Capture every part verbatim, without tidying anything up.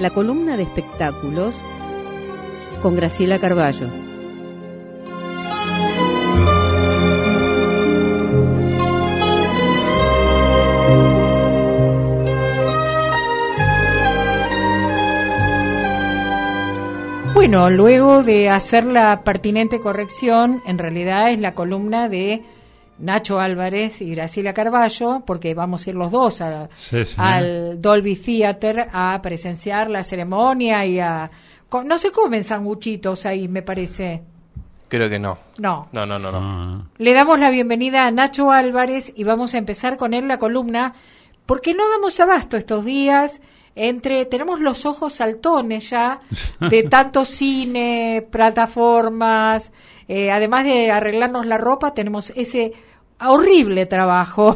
la columna de espectáculos con Graciela Carballo. Bueno, luego de hacer la pertinente corrección, en realidad es la columna de Nacho Álvarez y Graciela Carballo, porque vamos a ir los dos a, sí, sí. al Dolby Theater a presenciar la ceremonia y a... No se comen sanguchitos ahí, me parece. Creo que no. No. No, no, no, no. Ah. Le damos la bienvenida a Nacho Álvarez y vamos a empezar con él la columna, porque no damos abasto estos días. Entre tenemos los ojos saltones ya de tanto cine, plataformas, eh, además de arreglarnos la ropa, tenemos ese horrible trabajo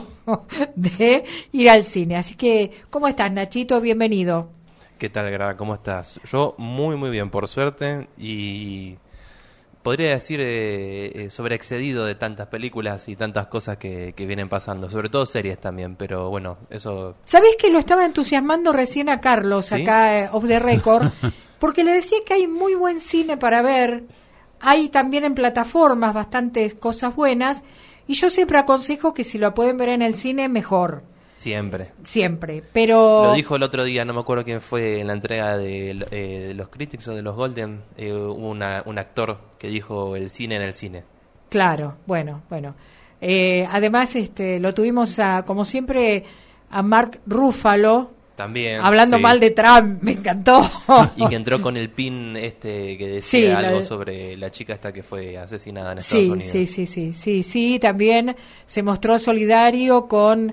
de ir al cine. Así que, ¿cómo estás, Nachito? Bienvenido. ¿Qué tal, Gra? ¿Cómo estás? Yo muy, muy bien, por suerte, y podría decir eh, eh, sobreexcedido de tantas películas y tantas cosas que, que vienen pasando, sobre todo series también, pero bueno, eso... ¿Sabés que lo estaba entusiasmando recién a Carlos, ¿Sí? acá, eh, off the record? Porque le decía que hay muy buen cine para ver, hay también en plataformas bastantes cosas buenas, y yo siempre aconsejo que si lo pueden ver en el cine, mejor. Siempre. Siempre, pero... Lo dijo el otro día, no me acuerdo quién fue en la entrega de, eh, de los Critics o de los Golden, eh, una, un actor que dijo el cine en el cine. Claro, bueno, bueno. Eh, además, este, lo tuvimos, a, como siempre, a Mark Ruffalo, También. hablando sí. mal de Trump, me encantó. Y que entró con el pin este que decía Sí, algo la... sobre la chica esta que fue asesinada en Estados Sí, Unidos. sí, sí, sí, sí, sí, también se mostró solidario con...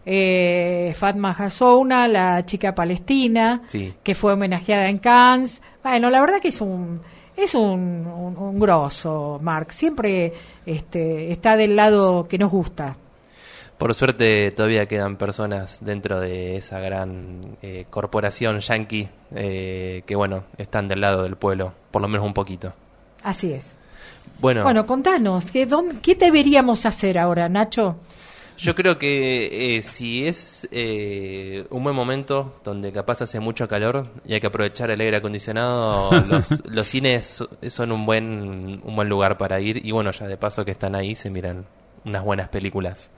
Eh, Fatma Hassouna, la chica palestina, Sí. que fue homenajeada en Cannes. Bueno, la verdad que es un es un, un, un grosso, Mark. Siempre este, está del lado que nos gusta. Por suerte todavía quedan personas dentro de esa gran eh, corporación yankee eh, que, bueno, están del lado del pueblo, por lo menos un poquito. Así es. Bueno, Bueno, contanos, ¿qué, dónde, ¿qué deberíamos hacer ahora, Nacho? yo creo que eh, si es eh, un buen momento donde capaz hace mucho calor y hay que aprovechar el aire acondicionado, los, los cines son un buen un buen lugar para ir, y bueno, ya de paso que están ahí se miran unas buenas películas.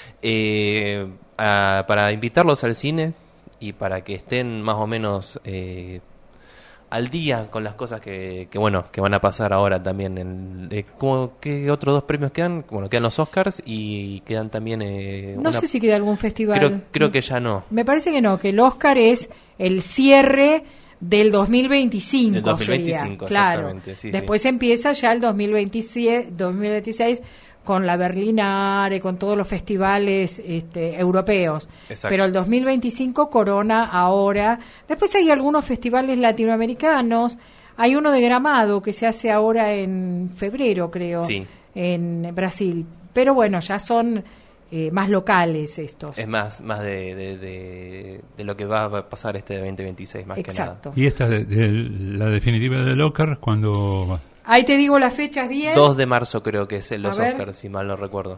Eh, a, para invitarlos al cine y para que estén más o menos eh, al día con las cosas que, que bueno que van a pasar ahora también en, eh, ¿cómo, ¿qué otros dos premios quedan? Bueno, quedan los Oscars y quedan también eh, No una- sé si queda algún festival. creo, creo que ya no. Me parece que no, que el Oscar es el cierre del dos mil veinticinco. Del dos mil veinticinco, sería. Claro. exactamente, sí, Después sí. empieza ya el dos mil veintisiete, dos mil veintiséis con la Berlinale, con todos los festivales este, europeos. Exacto. Pero el dos mil veinticinco corona ahora. Después hay algunos festivales latinoamericanos. Hay uno de Gramado que se hace ahora en febrero, creo, Sí. en Brasil. Pero bueno, ya son eh, más locales estos. Es más más de, de, de, de lo que va a pasar este veinte veintiséis, más Exacto. Y esta, de, de, la definitiva del Oscar, cuando... Ahí te digo las fechas bien. que nada. dos de marzo creo que es en los A ver. Oscars, si mal no recuerdo.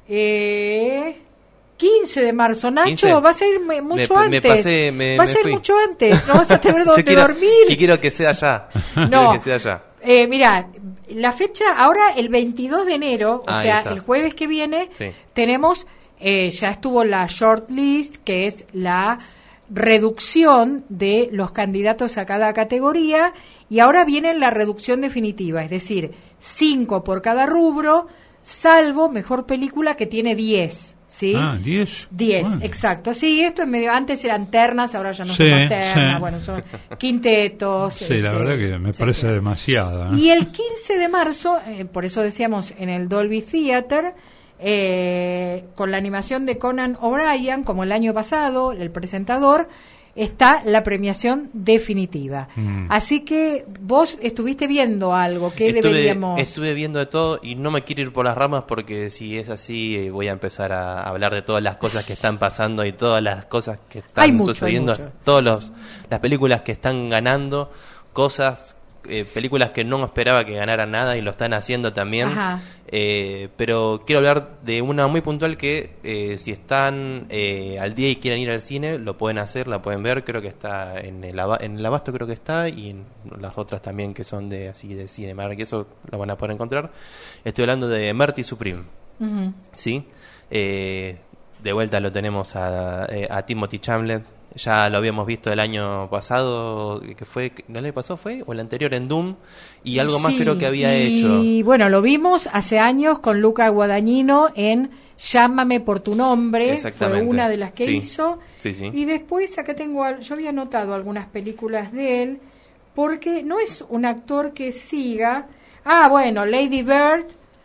Eh, quince de marzo, Nacho, ¿quince? va a ser me- mucho Me- me antes. pasé, me- va a me ser fui. mucho antes, no vas a tener Yo donde quiero, dormir. que quiero que sea ya. No. Quiero que sea ya. Eh, mira, la fecha ahora el veintidós de enero, o Ahí sea, está. el jueves que viene, Sí. tenemos, eh, ya estuvo la shortlist, que es la reducción de los candidatos a cada categoría, y ahora viene la reducción definitiva, es decir, cinco por cada rubro, salvo mejor película que tiene diez, ¿sí? Ah, diez. diez, Bueno. exacto. Sí, esto es medio, antes eran ternas, ahora ya no Sí, son más ternas, sí. bueno, son quintetos. Sí, la este, verdad que me etcétera. parece demasiada. ¿eh? Y el quince de marzo, eh, por eso decíamos en el Dolby Theater, eh, con la animación de Conan O'Brien, como el año pasado, el presentador, está la premiación definitiva. Mm. Así que vos estuviste viendo algo, ¿qué Estuve, deberíamos...? estuve viendo de todo y no me quiero ir por las ramas porque si es así eh, voy a empezar a hablar de todas las cosas que están pasando y todas las cosas que están Hay mucho, sucediendo, hay mucho. todas los, las películas que están ganando, cosas eh, películas que no esperaba que ganaran nada y lo están haciendo también. Eh, pero quiero hablar de una muy puntual que eh, si están eh, al día y quieren ir al cine, lo pueden hacer, la pueden ver. Creo que está en el, en el Abasto, creo que está, y en las otras también que son de así de Cinemark, que eso lo van a poder encontrar. Estoy hablando de Marty Supreme. Uh-huh. ¿Sí? Eh, de vuelta lo tenemos a, a Timothy Chalamet. Ya lo habíamos visto el año pasado, que fue, ¿no le pasó? ¿Fue? O el anterior en Doom, y algo más sí, creo que había y, hecho. Y bueno, lo vimos hace años con Luca Guadagnino en Llámame por tu nombre, fue una de las que sí. hizo. Sí, sí. Y después acá tengo, yo había notado algunas películas de él, porque no es un actor que siga. Ah, bueno, Lady Bird,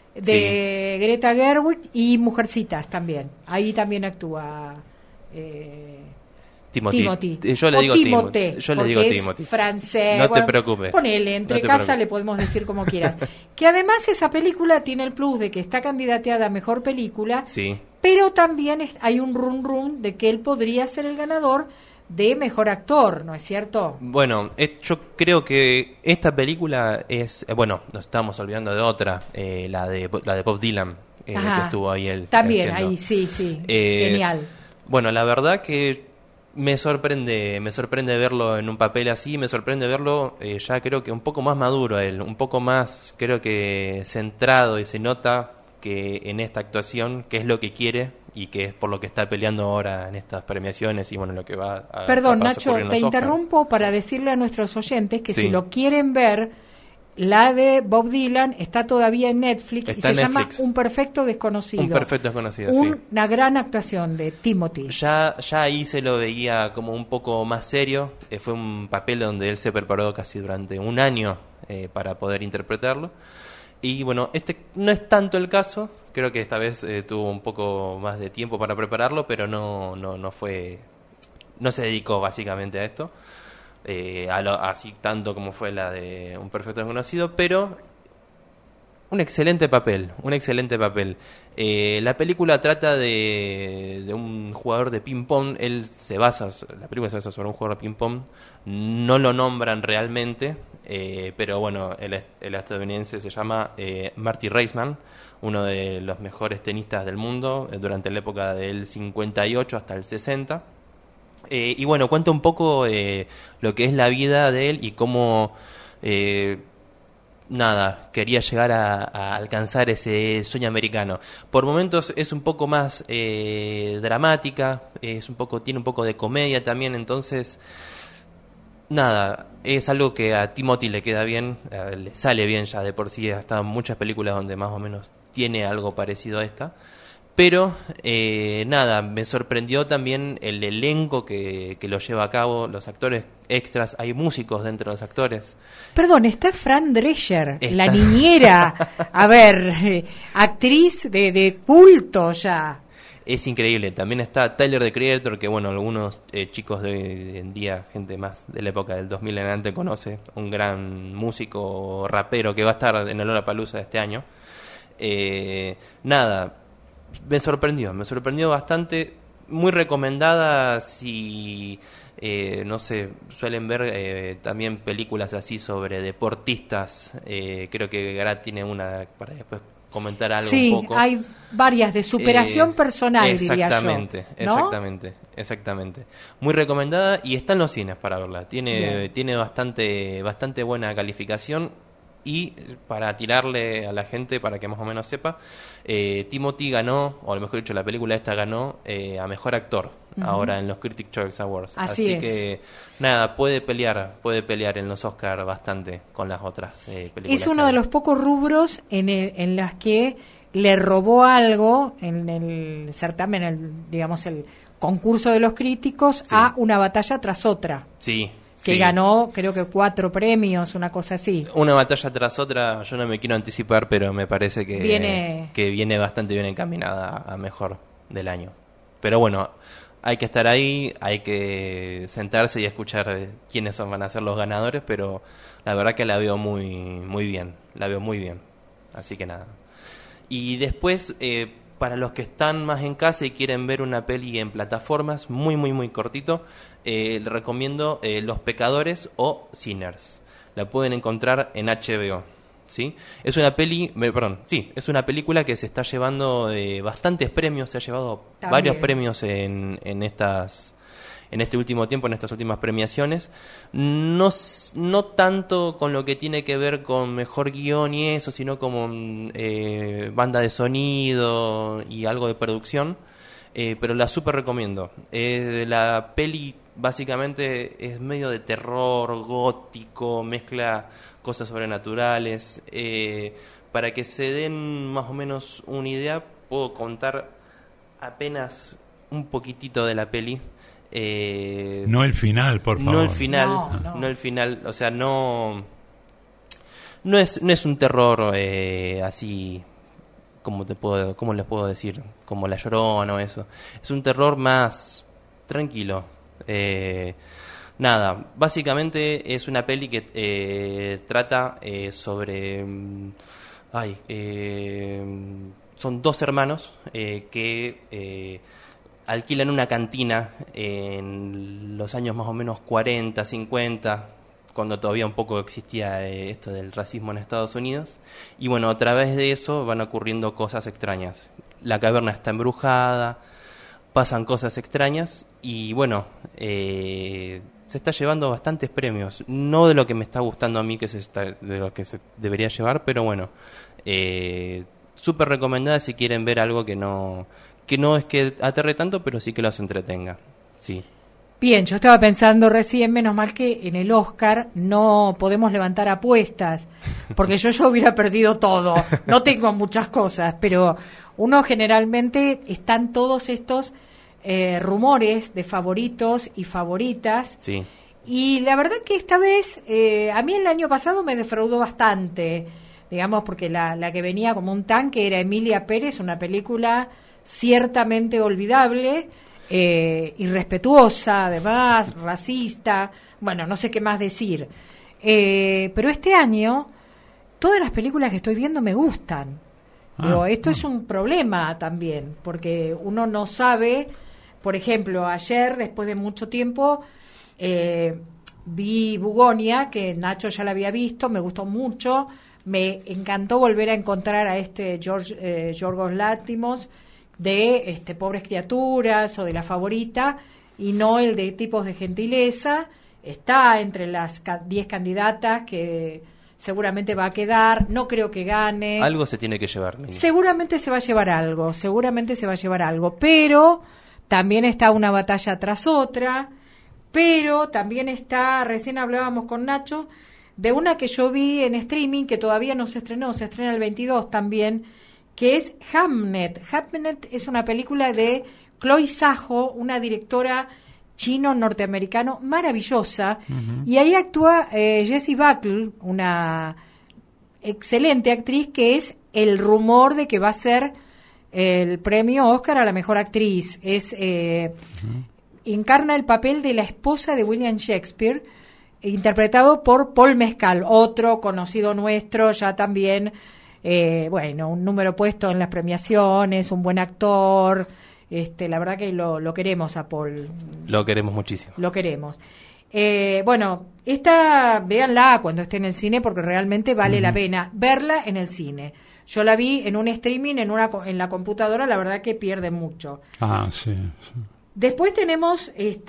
de sí. Greta Gerwig, y Mujercitas también. Ahí también actúa... Eh, Timothy. Timothy. Yo le o digo Timothée, Timothy. Yo le digo Timothy. Es francés. No bueno, te preocupes. Ponele, entre no casa preocupes. Le podemos decir como quieras. Que además esa película tiene el plus de que está candidateada a mejor película. Sí. Pero también es, hay un run run de que él podría ser el ganador de mejor actor, ¿no es cierto? Bueno, eh, yo creo que esta película es, eh, bueno, nos estamos olvidando de otra, eh, la de la de Bob Dylan, eh, que estuvo ahí él. También haciendo. ahí, sí, sí, eh, genial. Bueno, la verdad que me sorprende, me sorprende verlo en un papel así, me sorprende verlo eh, ya creo que un poco más maduro él, un poco más, creo que centrado, y se nota que en esta actuación, que es lo que quiere y que es por lo que está peleando ahora en estas premiaciones y bueno, lo que va a... Perdón, Nacho, te interrumpo para decirle a nuestros oyentes que sí. si lo quieren ver, la de Bob Dylan está todavía en Netflix está y se en Netflix. llama Un Perfecto Desconocido. Un Perfecto Desconocido, Un, sí. Una gran actuación de Timothy. Ya, ya ahí se lo veía como un poco más serio. Eh, fue un papel donde él se preparó casi durante un año eh, para poder interpretarlo. Y bueno, este no es tanto el caso. Creo que esta vez eh, tuvo un poco más de tiempo para prepararlo, pero no, no, no fue, no se dedicó básicamente a esto. Eh, a lo, así tanto como fue la de Un Perfecto Desconocido, pero un excelente papel, un excelente papel. Eh, la película trata de, de un jugador de ping pong. Él se basa, la película se basa sobre un jugador de ping pong. No lo nombran realmente, eh, pero bueno, el, el estadounidense se llama eh, Marty Reisman, uno de los mejores tenistas del mundo eh, durante la época del cincuenta y ocho hasta el sesenta. Eh, y bueno, cuenta un poco eh, lo que es la vida de él y cómo, eh, nada, quería llegar a, a alcanzar ese sueño americano. Por momentos es un poco más eh, dramática, es un poco, tiene un poco de comedia también, entonces, nada, es algo que a Timothy le queda bien, eh, le sale bien ya de por sí, hasta muchas películas donde más o menos tiene algo parecido a esta. Pero, eh, nada, me sorprendió también el elenco que, que lo lleva a cabo, los actores extras, hay músicos dentro de los actores. Perdón, está Fran Drescher, está... la niñera, a ver, eh, actriz de, de culto ya. Es increíble, también está Tyler, the Creator, que bueno, algunos eh, chicos de hoy en día, gente más de la época del dos mil en adelante conoce, un gran músico, rapero que va a estar en el Lollapalooza de este año. Eh, nada... Me sorprendió, me sorprendió bastante, muy recomendada si, eh, no sé, suelen ver eh, también películas así sobre deportistas, eh, creo que Garat tiene una para después comentar algo sí, un poco. Sí, hay varias de superación eh, personal, diría yo. Exactamente, ¿no? exactamente, exactamente. Muy recomendada y está en los cines para verla, tiene, Bien. tiene bastante, bastante buena calificación. Y para tirarle a la gente, para que más o menos sepa, eh, Timothy ganó, o a lo mejor dicho, la película esta ganó eh, a Mejor Actor, uh-huh. ahora en los Critics' Choice Awards. Así, Así es. que, nada, puede pelear, puede pelear en los Oscars bastante con las otras eh, películas. Es uno de los pocos rubros en, el, en las que le robó algo en el certamen, el, digamos, el concurso de los críticos, sí. a Una batalla tras otra. Sí. Que sí. ganó, creo que cuatro premios, una cosa así. Una batalla tras otra, yo no me quiero anticipar, pero me parece que viene, que viene bastante bien encaminada a mejor del año. Pero bueno, hay que estar ahí, hay que sentarse y escuchar quiénes son, van a ser los ganadores, pero la verdad que la veo muy, muy bien, la veo muy bien. Así que nada. Y después... Eh, para los que están más en casa y quieren ver una peli en plataformas, muy, muy, muy cortito, eh, les recomiendo eh, Los Pecadores o Sinners. la pueden encontrar en H B O. ¿Sí? Es una peli, me, perdón, sí, es una película que se está llevando eh, bastantes premios, se ha llevado También. varios premios en, en estas en este último tiempo, en estas últimas premiaciones. No, no tanto con lo que tiene que ver con mejor guión y eso, sino como eh, banda de sonido y algo de producción, eh, pero la súper recomiendo. Eh, la peli básicamente es medio de terror, gótico, mezcla cosas sobrenaturales. Eh, para que se den más o menos una idea, puedo contar apenas un poquitito de la peli. Eh, no el final, por favor. No el final, No, no. no el final, o sea, no no es no es un terror eh, así como te puedo cómo les puedo decir, como La Llorona o eso. Es un terror más tranquilo. Eh, nada, básicamente es una peli que eh, trata eh, sobre ay, eh, son dos hermanos eh, que eh, alquilan una cantina en los años más o menos cuarenta, cincuenta, cuando todavía un poco existía eh, esto del racismo en Estados Unidos. Y bueno, a través de eso van ocurriendo cosas extrañas. La caverna está embrujada, pasan cosas extrañas y bueno, eh, se está llevando bastantes premios. No de lo que me está gustando a mí, que se está, de lo que se debería llevar, pero bueno, eh, súper recomendada si quieren ver algo que no... que no es que aterre tanto, pero sí que los entretenga. Sí. Bien, yo estaba pensando recién, menos mal que en el Oscar no podemos levantar apuestas, porque yo ya hubiera perdido todo. No tengo muchas cosas, pero uno generalmente están todos estos eh, rumores de favoritos y favoritas. Sí. Y la verdad que esta vez, eh, a mí el año pasado me defraudó bastante, digamos, porque la, la que venía como un tanque era Emilia Pérez, una película ciertamente olvidable, eh, irrespetuosa, además, racista, bueno, no sé qué más decir. Eh, pero este año, todas las películas que estoy viendo me gustan. Ah, Pero esto ah. es un problema también, porque uno no sabe, por ejemplo, ayer, después de mucho tiempo, eh, vi Bugonia, que Nacho ya la había visto, me gustó mucho, me encantó volver a encontrar a este George, eh, Yorgos Lanthimos, de este, Pobres Criaturas o de La Favorita, y no el de Tipos de Gentileza. Está entre las diez candidatas que seguramente va a quedar, no creo que gane. Algo se tiene que llevar. Mini. Seguramente se va a llevar algo, seguramente se va a llevar algo, pero también está una batalla tras otra, pero también está, recién hablábamos con Nacho, de una que yo vi en streaming que todavía no se estrenó, se estrena el veintidós también, que es Hamnet. Hamnet es una película de Chloe Zhao, una directora chino-norteamericano maravillosa, uh-huh. y ahí actúa eh, Jessie Buckley, una excelente actriz que es el rumor de que va a ser el premio Oscar a la mejor actriz. Es eh, uh-huh. encarna el papel de la esposa de William Shakespeare, interpretado por Paul Mescal, otro conocido nuestro, ya también, eh, bueno, un número puesto en las premiaciones, un buen actor. Este, la verdad que lo, lo queremos a Paul. Lo queremos muchísimo. Lo queremos. Eh, bueno, esta, véanla cuando esté en el cine porque realmente vale uh-huh. la pena verla en el cine. Yo la vi en un streaming, en una en la computadora, la verdad que pierde mucho. Ah, sí, sí. Después tenemos,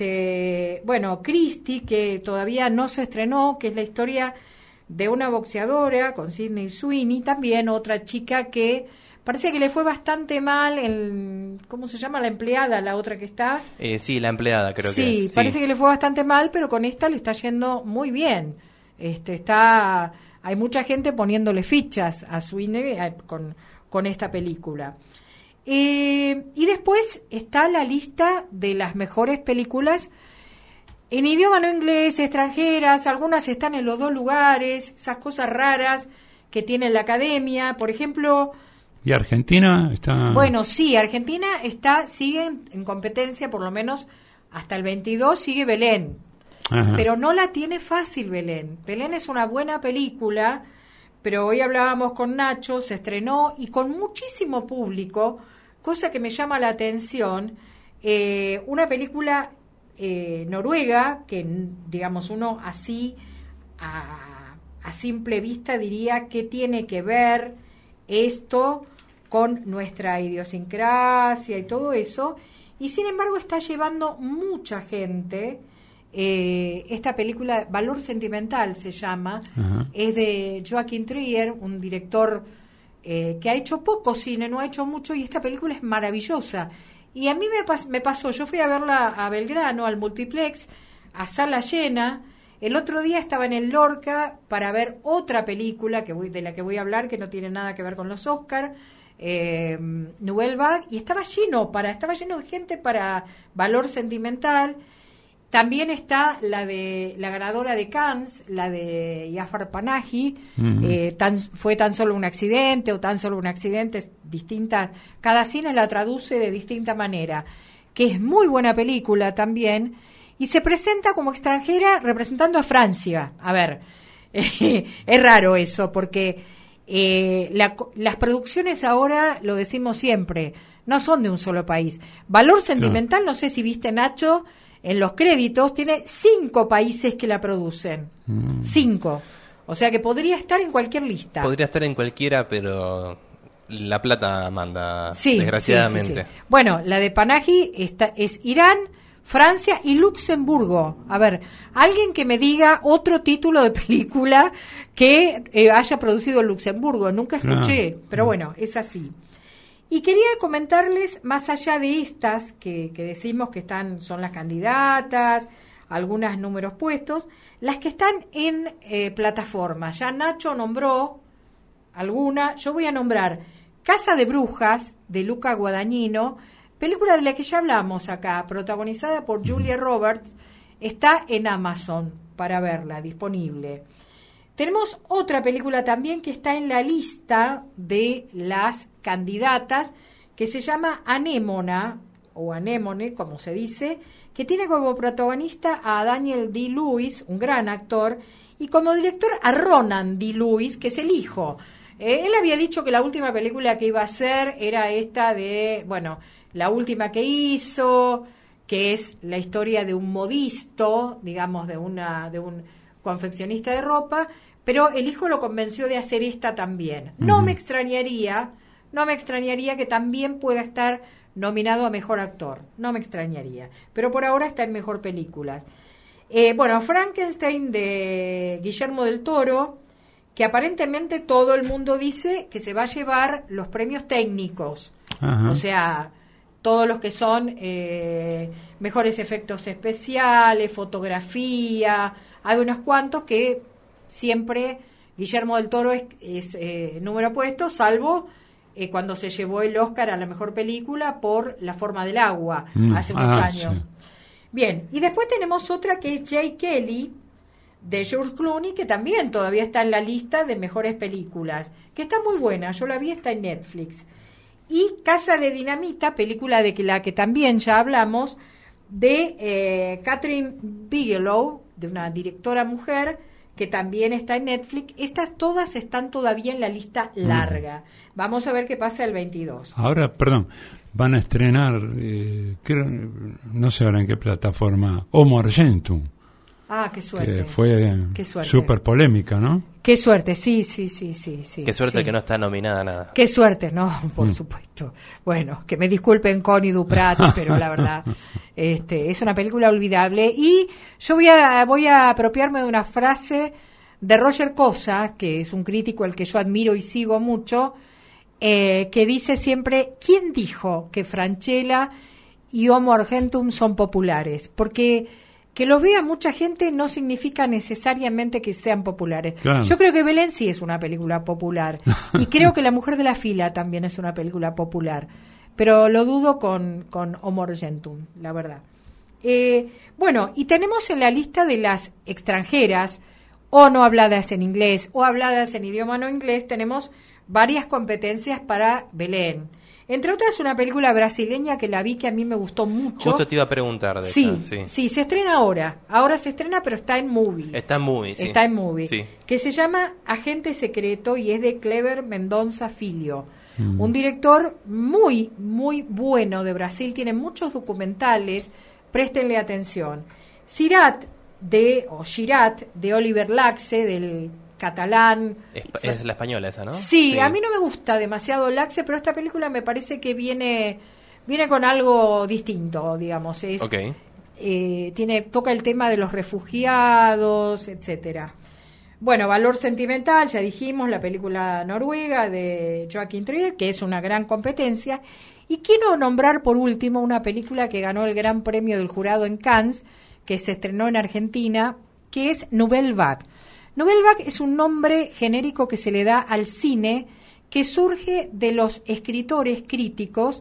este, bueno, Christie, que todavía no se estrenó, que es la historia de una boxeadora con Sydney Sweeney, también otra chica que parece que le fue bastante mal, el, ¿cómo se llama? La empleada, la otra que está. Eh, sí, la empleada creo sí, que es. Sí, parece que le fue bastante mal, pero con esta le está yendo muy bien. Este, está, hay mucha gente poniéndole fichas a Sweeney eh, con, con esta película. Eh, y después está la lista de las mejores películas en idioma no inglés, extranjeras, algunas están en los dos lugares, esas cosas raras que tiene la academia, por ejemplo. ¿Y Argentina está? Bueno, sí, Argentina está sigue en, en competencia, por lo menos hasta el veintidós sigue Belén. Ajá. Pero no la tiene fácil Belén. Belén es una buena película, pero hoy hablábamos con Nacho, se estrenó y con muchísimo público, cosa que me llama la atención, eh, una película eh, noruega, que digamos uno así a a simple vista diría qué tiene que ver esto con nuestra idiosincrasia y todo eso, y sin embargo está llevando mucha gente. Eh, esta película, Valor Sentimental se llama, uh-huh. es de Joachim Trier, un director eh, que ha hecho poco cine, no ha hecho mucho, y esta película es maravillosa. Y a mí me, pas- me pasó, yo fui a verla a Belgrano, al multiplex, a sala llena. El otro día estaba en el Lorca para ver otra película que voy, de la que voy a hablar, que no tiene nada que ver con los Oscar, eh, Nouvelle Vague, y estaba lleno, para, estaba lleno de gente para Valor Sentimental. También está la de la ganadora de Cannes, la de Jafar Panahi, uh-huh. eh, tan, fue tan solo un accidente o tan solo un accidente, distintas, cada cine la traduce de distinta manera, que es muy buena película también, y se presenta como extranjera representando a Francia. A ver, eh, es raro eso, porque eh, la, las producciones ahora, lo decimos siempre, no son de un solo país. Valor Sentimental, claro. No sé si viste, Nacho, en los créditos tiene cinco países que la producen. Mm. Cinco. O sea que podría estar en cualquier lista. Podría estar en cualquiera, pero la plata manda, sí, desgraciadamente. Sí, sí, sí. Bueno, la de Panahi está, es Irán, Francia y Luxemburgo. A ver, alguien que me diga otro título de película que eh, haya producido Luxemburgo. Nunca escuché, claro. Pero bueno, es así. Y quería comentarles, más allá de estas, que, que decimos que están son las candidatas, algunas números puestos, las que están en eh, plataformas. Ya Nacho nombró alguna, yo voy a nombrar Casa de Brujas, de Luca Guadagnino, película de la que ya hablamos acá, protagonizada por Julia Roberts, está en Amazon para verla, disponible. Tenemos otra película también que está en la lista de las candidatas, que se llama Anémona, o Anémone, como se dice, que tiene como protagonista a Daniel Day-Lewis, un gran actor, y como director a Ronan Day-Lewis, que es el hijo. Eh, él había dicho que la última película que iba a hacer era esta de, bueno, la última que hizo, que es la historia de un modisto, digamos, de una de un confeccionista de ropa, pero el hijo lo convenció de hacer esta también. No uh-huh. me extrañaría, no me extrañaría que también pueda estar nominado a Mejor Actor, no me extrañaría, pero por ahora está en Mejor Películas. Eh, bueno, Frankenstein de Guillermo del Toro, que aparentemente todo el mundo dice que se va a llevar los premios técnicos, uh-huh. o sea, todos los que son eh, mejores efectos especiales, fotografía, hay unos cuantos que siempre Guillermo del Toro es, es eh, número puesto, salvo eh, cuando se llevó el Oscar a la mejor película por La forma del agua, mm, hace unos ah, años. Sí. Bien, y después tenemos otra que es Jay Kelly, de George Clooney, que también todavía está en la lista de mejores películas, que está muy buena, yo la vi, está en Netflix. Y Casa de Dinamita, película de que la que también ya hablamos, de eh, Catherine Bigelow, de una directora mujer, que también está en Netflix. Estas todas están todavía en la lista larga. Mm. Vamos a ver qué pasa el veintidós. Ahora, perdón, van a estrenar, eh, creo, no sé ahora en qué plataforma, Homo Argentum. Ah, qué suerte. Que fue súper polémica, ¿no? Qué suerte, sí, sí, sí, sí. sí qué suerte sí. que no está nominada a nada. Qué suerte, no, por mm. supuesto. Bueno, que me disculpen Connie Duprat, pero la verdad, este, es una película olvidable. Y yo voy a, voy a apropiarme de una frase de Roger Cosa, que es un crítico al que yo admiro y sigo mucho, eh, que dice siempre, ¿quién dijo que Francella y Homo Argentum son populares? Porque que los vea mucha gente no significa necesariamente que sean populares. Claro. Yo creo que Belén sí es una película popular. Y creo que La mujer de la fila también es una película popular. Pero lo dudo con, con Homo Argentum, la verdad. Eh, bueno, y tenemos en la lista de las extranjeras, o no habladas en inglés, o habladas en idioma no inglés, tenemos varias competencias para Belén. Entre otras, una película brasileña que la vi, que a mí me gustó mucho. Justo te iba a preguntar de sí, esa. Sí, sí, se estrena ahora. Ahora se estrena, pero está en Movie. Está en Movie, sí. Está en Movie. Sí. Que se llama Agente Secreto y es de Cleber Mendonça Filho. Mm. Un director muy, muy bueno de Brasil. Tiene muchos documentales. Préstenle atención. Sirat, de, o Girat, de Oliver Laxe, del catalán. Es, es la española esa, ¿no? Sí, sí, a mí no me gusta demasiado Laxe, pero esta película me parece que viene viene con algo distinto, digamos. Es, okay. eh, tiene toca el tema de los refugiados, etcétera. Bueno, valor sentimental, ya dijimos, la película noruega de Joaquin Trier, que es una gran competencia. Y quiero nombrar por último una película que ganó el Gran Premio del Jurado en Cannes, que se estrenó en Argentina, que es Nouvelle Vague. Nouvelle Vague es un nombre genérico que se le da al cine que surge de los escritores críticos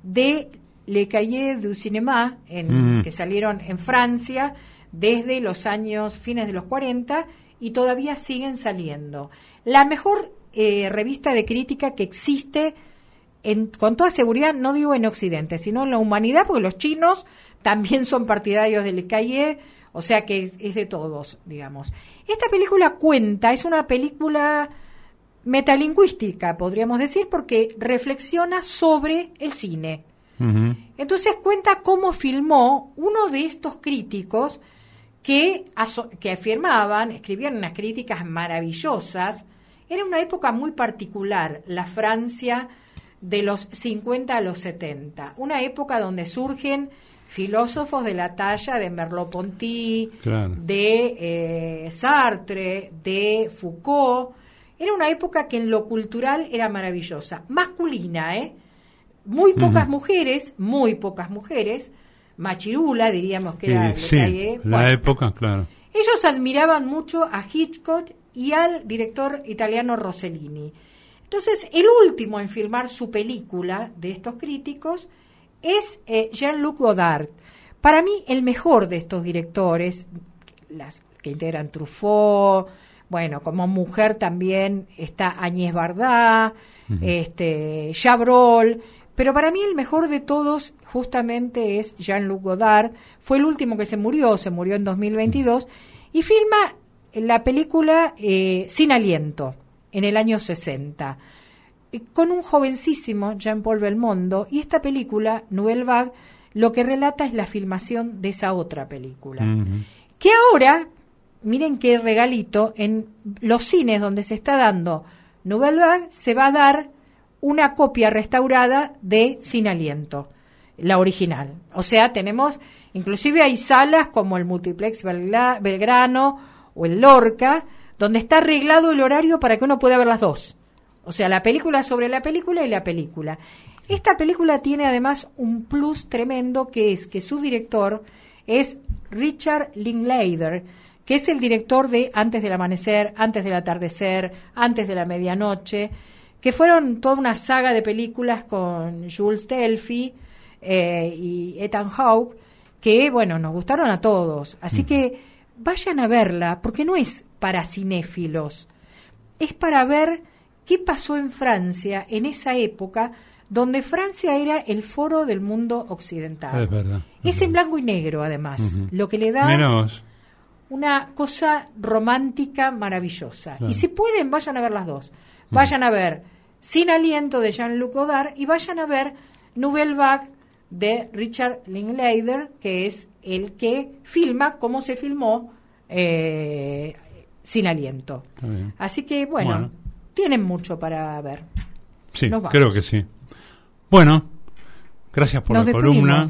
de Le Cahiers du Cinéma, en, mm. que salieron en Francia desde los años fines de los cuarenta y todavía siguen saliendo. La mejor eh, revista de crítica que existe, en, con toda seguridad, no digo en Occidente, sino en la humanidad, porque los chinos también son partidarios de Le Cahiers, o sea que es, es de todos, digamos. Esta película cuenta, es una película metalingüística, podríamos decir, porque reflexiona sobre el cine. Uh-huh. Entonces cuenta cómo filmó uno de estos críticos que, aso- que afirmaban, escribían unas críticas maravillosas. Era una época muy particular, la Francia de los cincuenta a los setenta, una época donde surgen filósofos de la talla de Merleau-Ponty, claro. de eh, Sartre, de Foucault. Era una época que en lo cultural era maravillosa, masculina, ¿eh? Muy pocas uh-huh. mujeres, muy pocas mujeres, machirula, diríamos que era sí, sí, la bueno, época, claro. Ellos admiraban mucho a Hitchcock y al director italiano Rossellini. Entonces, el último en filmar su película de estos críticos es eh, Jean-Luc Godard. Para mí, el mejor de estos directores, las que integran Truffaut, bueno, como mujer también está Agnès Varda, uh-huh. este, Chabrol, pero para mí el mejor de todos justamente es Jean-Luc Godard. Fue el último que se murió, se murió en dos mil veintidós, y filma la película eh, Sin Aliento, en el año sesenta, con un jovencísimo Jean-Paul Belmondo, y esta película, Nouvelle Vague, lo que relata es la filmación de esa otra película. Uh-huh. Que ahora, miren qué regalito, en los cines donde se está dando Nouvelle Vague, se va a dar una copia restaurada de Sin Aliento, la original. O sea, tenemos, inclusive hay salas como el Multiplex Belgra- Belgrano o el Lorca, donde está arreglado el horario para que uno pueda ver las dos. O sea, la película sobre la película y la película. Esta película tiene además un plus tremendo, que es que su director es Richard Linklater, que es el director de Antes del Amanecer, Antes del Atardecer, Antes de la Medianoche, que fueron toda una saga de películas con Jules Delpy eh, y Ethan Hawke, que, bueno, nos gustaron a todos. Así mm. que vayan a verla, porque no es para cinéfilos, es para ver qué pasó en Francia en esa época, donde Francia era el foro del mundo occidental. Es verdad. Es, es en blanco y negro, además, uh-huh. lo que le da Menos. una cosa romántica maravillosa. Claro. Y si pueden, vayan a ver las dos. Vayan uh-huh. a ver Sin Aliento de Jean-Luc Godard y vayan a ver Nouvelle Vague de Richard Linklater, que es el que filma cómo se filmó eh, Sin Aliento. Así que, bueno, bueno, tienen mucho para ver. Sí, creo que sí. Bueno, gracias por Nos la despedimos. columna,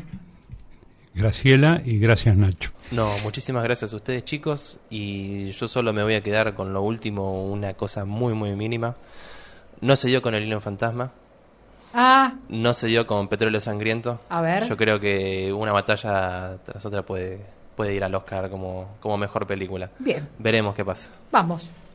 Graciela, y gracias, Nacho. No, muchísimas gracias a ustedes, chicos, y yo solo me voy a quedar con lo último, una cosa muy, muy mínima. No se dio con El Hilo Fantasma. Ah. No se dio con Petróleo Sangriento. A ver. Yo creo que una batalla tras otra puede, puede ir al Oscar como, como mejor película. Bien. Veremos qué pasa. Vamos.